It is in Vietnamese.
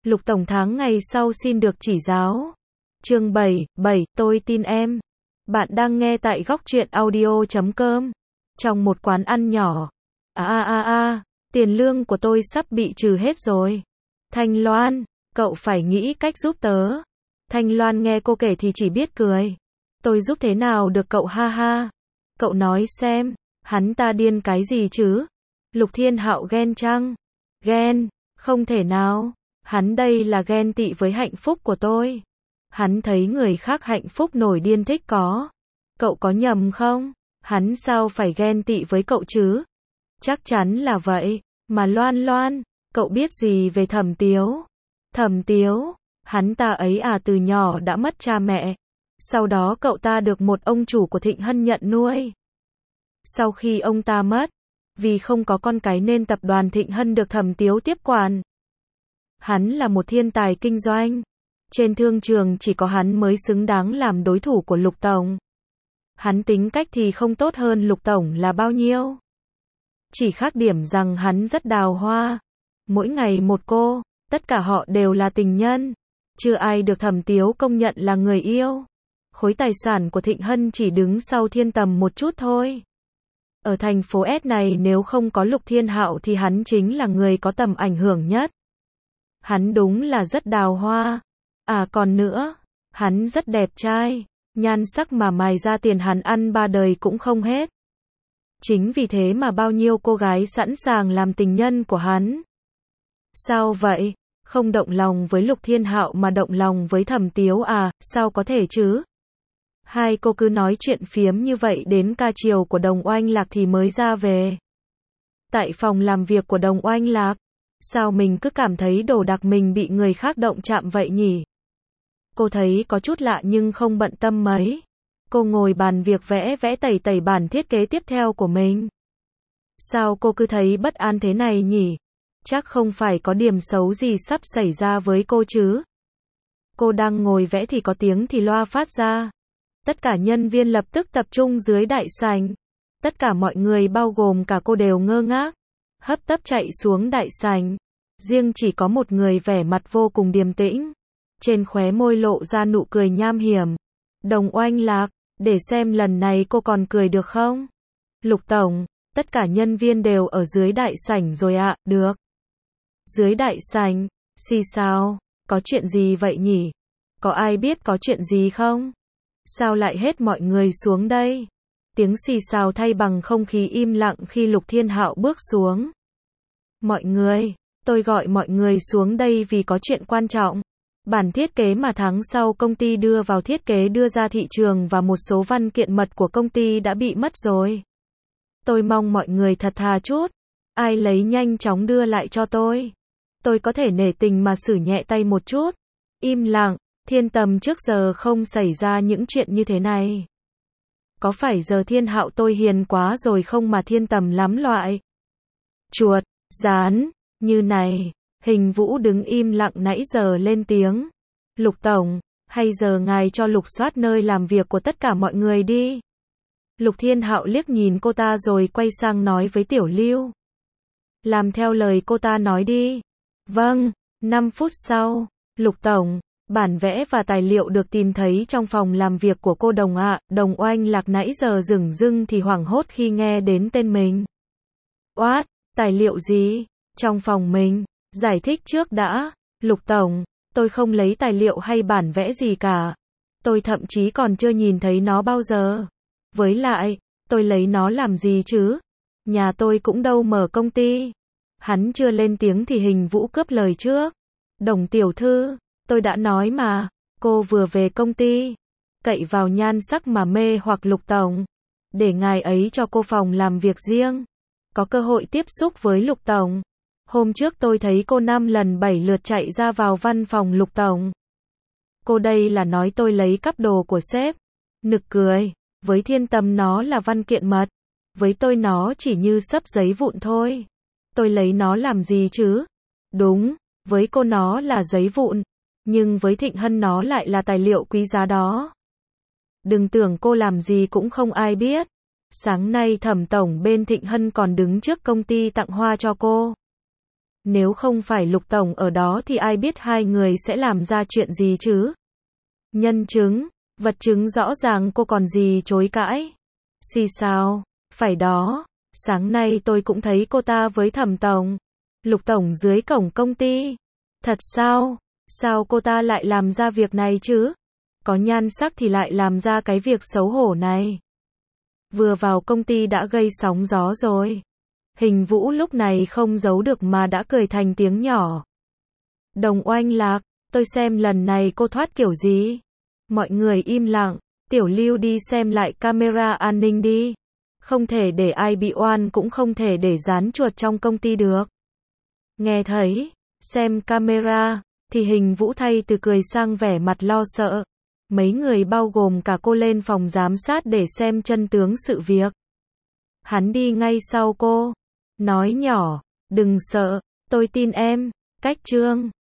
Lục Tổng tháng ngày sau xin được chỉ giáo. Chương 7, tôi tin em. Bạn đang nghe tại góc truyện audio.com. Trong một quán ăn nhỏ. Tiền lương của tôi sắp bị trừ hết rồi. Thanh Loan, cậu phải nghĩ cách giúp tớ. Thanh Loan nghe cô kể thì chỉ biết cười. Tôi giúp thế nào được cậu, ha ha. Cậu nói xem, hắn ta điên cái gì chứ? Lục Thiên Hạo ghen chăng? Ghen, không thể nào. Hắn đây là ghen tị với hạnh phúc của tôi. Hắn thấy người khác hạnh phúc nổi điên thích có. Cậu có nhầm không? Hắn sao phải ghen tị với cậu chứ? Chắc chắn là vậy. Mà Loan, cậu biết gì về Thẩm Tiếu? Thẩm Tiếu, hắn ta ấy từ nhỏ đã mất cha mẹ. Sau đó cậu ta được một ông chủ của Thịnh Hân nhận nuôi. Sau khi ông ta mất, vì không có con cái nên tập đoàn Thịnh Hân được Thẩm Tiếu tiếp quản. Hắn là một thiên tài kinh doanh. Trên thương trường chỉ có hắn mới xứng đáng làm đối thủ của Lục Tổng. Hắn tính cách thì không tốt hơn Lục Tổng là bao nhiêu. Chỉ khác điểm rằng hắn rất đào hoa. Mỗi ngày một cô, tất cả họ đều là tình nhân. Chưa ai được Thẩm Tiếu công nhận là người yêu. Khối tài sản của Thịnh Hân chỉ đứng sau Thiên Tầm một chút thôi. Ở thành phố S này nếu không có Lục Thiên Hạo thì hắn chính là người có tầm ảnh hưởng nhất. Hắn đúng là rất đào hoa. Còn nữa, hắn rất đẹp trai. Nhan sắc mà mài ra tiền hắn ăn 3 đời cũng không hết. Chính vì thế mà bao nhiêu cô gái sẵn sàng làm tình nhân của hắn. Sao vậy? Không động lòng với Lục Thiên Hạo mà động lòng với Thẩm Tiếu à? Sao có thể chứ? Hai cô cứ nói chuyện phiếm như vậy đến ca chiều của Đồng Oanh Lạc thì mới ra về. Tại phòng làm việc của Đồng Oanh Lạc, sao mình cứ cảm thấy đồ đạc mình bị người khác động chạm vậy nhỉ? Cô thấy có chút lạ nhưng không bận tâm mấy. Cô ngồi bàn việc vẽ tẩy bản thiết kế tiếp theo của mình. Sao cô cứ thấy bất an thế này nhỉ? Chắc không phải có điểm xấu gì sắp xảy ra với cô chứ? Cô đang ngồi vẽ thì có tiếng thì loa phát ra. Tất cả nhân viên lập tức tập trung dưới đại sảnh. Tất cả mọi người bao gồm cả cô đều ngơ ngác, hấp tấp chạy xuống đại sảnh. Riêng chỉ có một người vẻ mặt vô cùng điềm tĩnh. Trên khóe môi lộ ra nụ cười nham hiểm. Đồng Oanh Lạc, để xem lần này cô còn cười được không? Lục Tổng, tất cả nhân viên đều ở dưới đại sảnh rồi ạ, được. Dưới đại sảnh, xì xào, có chuyện gì vậy nhỉ? Có ai biết có chuyện gì không? Sao lại hết mọi người xuống đây? Tiếng xì xào thay bằng không khí im lặng khi Lục Thiên Hạo bước xuống. Mọi người, tôi gọi mọi người xuống đây vì có chuyện quan trọng. Bản thiết kế mà tháng sau công ty đưa vào thiết kế đưa ra thị trường và một số văn kiện mật của công ty đã bị mất rồi. Tôi mong mọi người thật thà chút. Ai lấy nhanh chóng đưa lại cho tôi. Tôi có thể nể tình mà xử nhẹ tay một chút. Im lặng, Thiên Tầm trước giờ không xảy ra những chuyện như thế này. Có phải giờ Thiên Hạo tôi hiền quá rồi không mà Thiên Tầm lắm loại? Chuột, rán, như này. Hình Vũ đứng im lặng nãy giờ lên tiếng. Lục Tổng, hay giờ ngài cho lục soát nơi làm việc của tất cả mọi người đi. Lục Thiên Hạo liếc nhìn cô ta rồi quay sang nói với Tiểu Lưu. Làm theo lời cô ta nói đi. Vâng, 5 phút sau. Lục Tổng, bản vẽ và tài liệu được tìm thấy trong phòng làm việc của cô Đồng ạ. Đồng Oanh Lạc nãy giờ dửng dưng thì hoảng hốt khi nghe đến tên mình. Oát, tài liệu gì? Trong phòng mình. Giải thích trước đã. Lục Tổng, tôi không lấy tài liệu hay bản vẽ gì cả. Tôi thậm chí còn chưa nhìn thấy nó bao giờ. Với lại, tôi lấy nó làm gì chứ? Nhà tôi cũng đâu mở công ty. Hắn chưa lên tiếng thì Hình Vũ cướp lời trước. Đồng tiểu thư, tôi đã nói mà, cô vừa về công ty. Cậy vào nhan sắc mà mê hoặc Lục Tổng. Để ngài ấy cho cô phòng làm việc riêng. Có cơ hội tiếp xúc với Lục Tổng. Hôm trước tôi thấy cô 5 lần 7 lượt chạy ra vào văn phòng Lục Tổng. Cô đây là nói tôi lấy cắp đồ của sếp. Nực cười, với Thiên Tầm nó là văn kiện mật. Với tôi nó chỉ như xấp giấy vụn thôi. Tôi lấy nó làm gì chứ? Đúng, với cô nó là giấy vụn. Nhưng với Thịnh Hân nó lại là tài liệu quý giá đó. Đừng tưởng cô làm gì cũng không ai biết. Sáng nay Thẩm Tổng bên Thịnh Hân còn đứng trước công ty tặng hoa cho cô. Nếu không phải Lục Tổng ở đó thì ai biết hai người sẽ làm ra chuyện gì chứ? Nhân chứng, vật chứng rõ ràng cô còn gì chối cãi. Xì xào, phải đó, sáng nay tôi cũng thấy cô ta với Thẩm Tổng, Lục Tổng dưới cổng công ty. Thật sao? Sao cô ta lại làm ra việc này chứ? Có nhan sắc thì lại làm ra cái việc xấu hổ này. Vừa vào công ty đã gây sóng gió rồi. Hình Vũ lúc này không giấu được mà đã cười thành tiếng nhỏ. Đồng Oanh Lạc, tôi xem lần này cô thoát kiểu gì? Mọi người im lặng, Tiểu Lưu đi xem lại camera an ninh đi. Không thể để ai bị oan cũng không thể để dán chuột trong công ty được. Nghe thấy, xem camera, thì Hình Vũ thay từ cười sang vẻ mặt lo sợ. Mấy người bao gồm cả cô lên phòng giám sát để xem chân tướng sự việc. Hắn đi ngay sau cô, nói nhỏ, đừng sợ, tôi tin em, Cách Trương.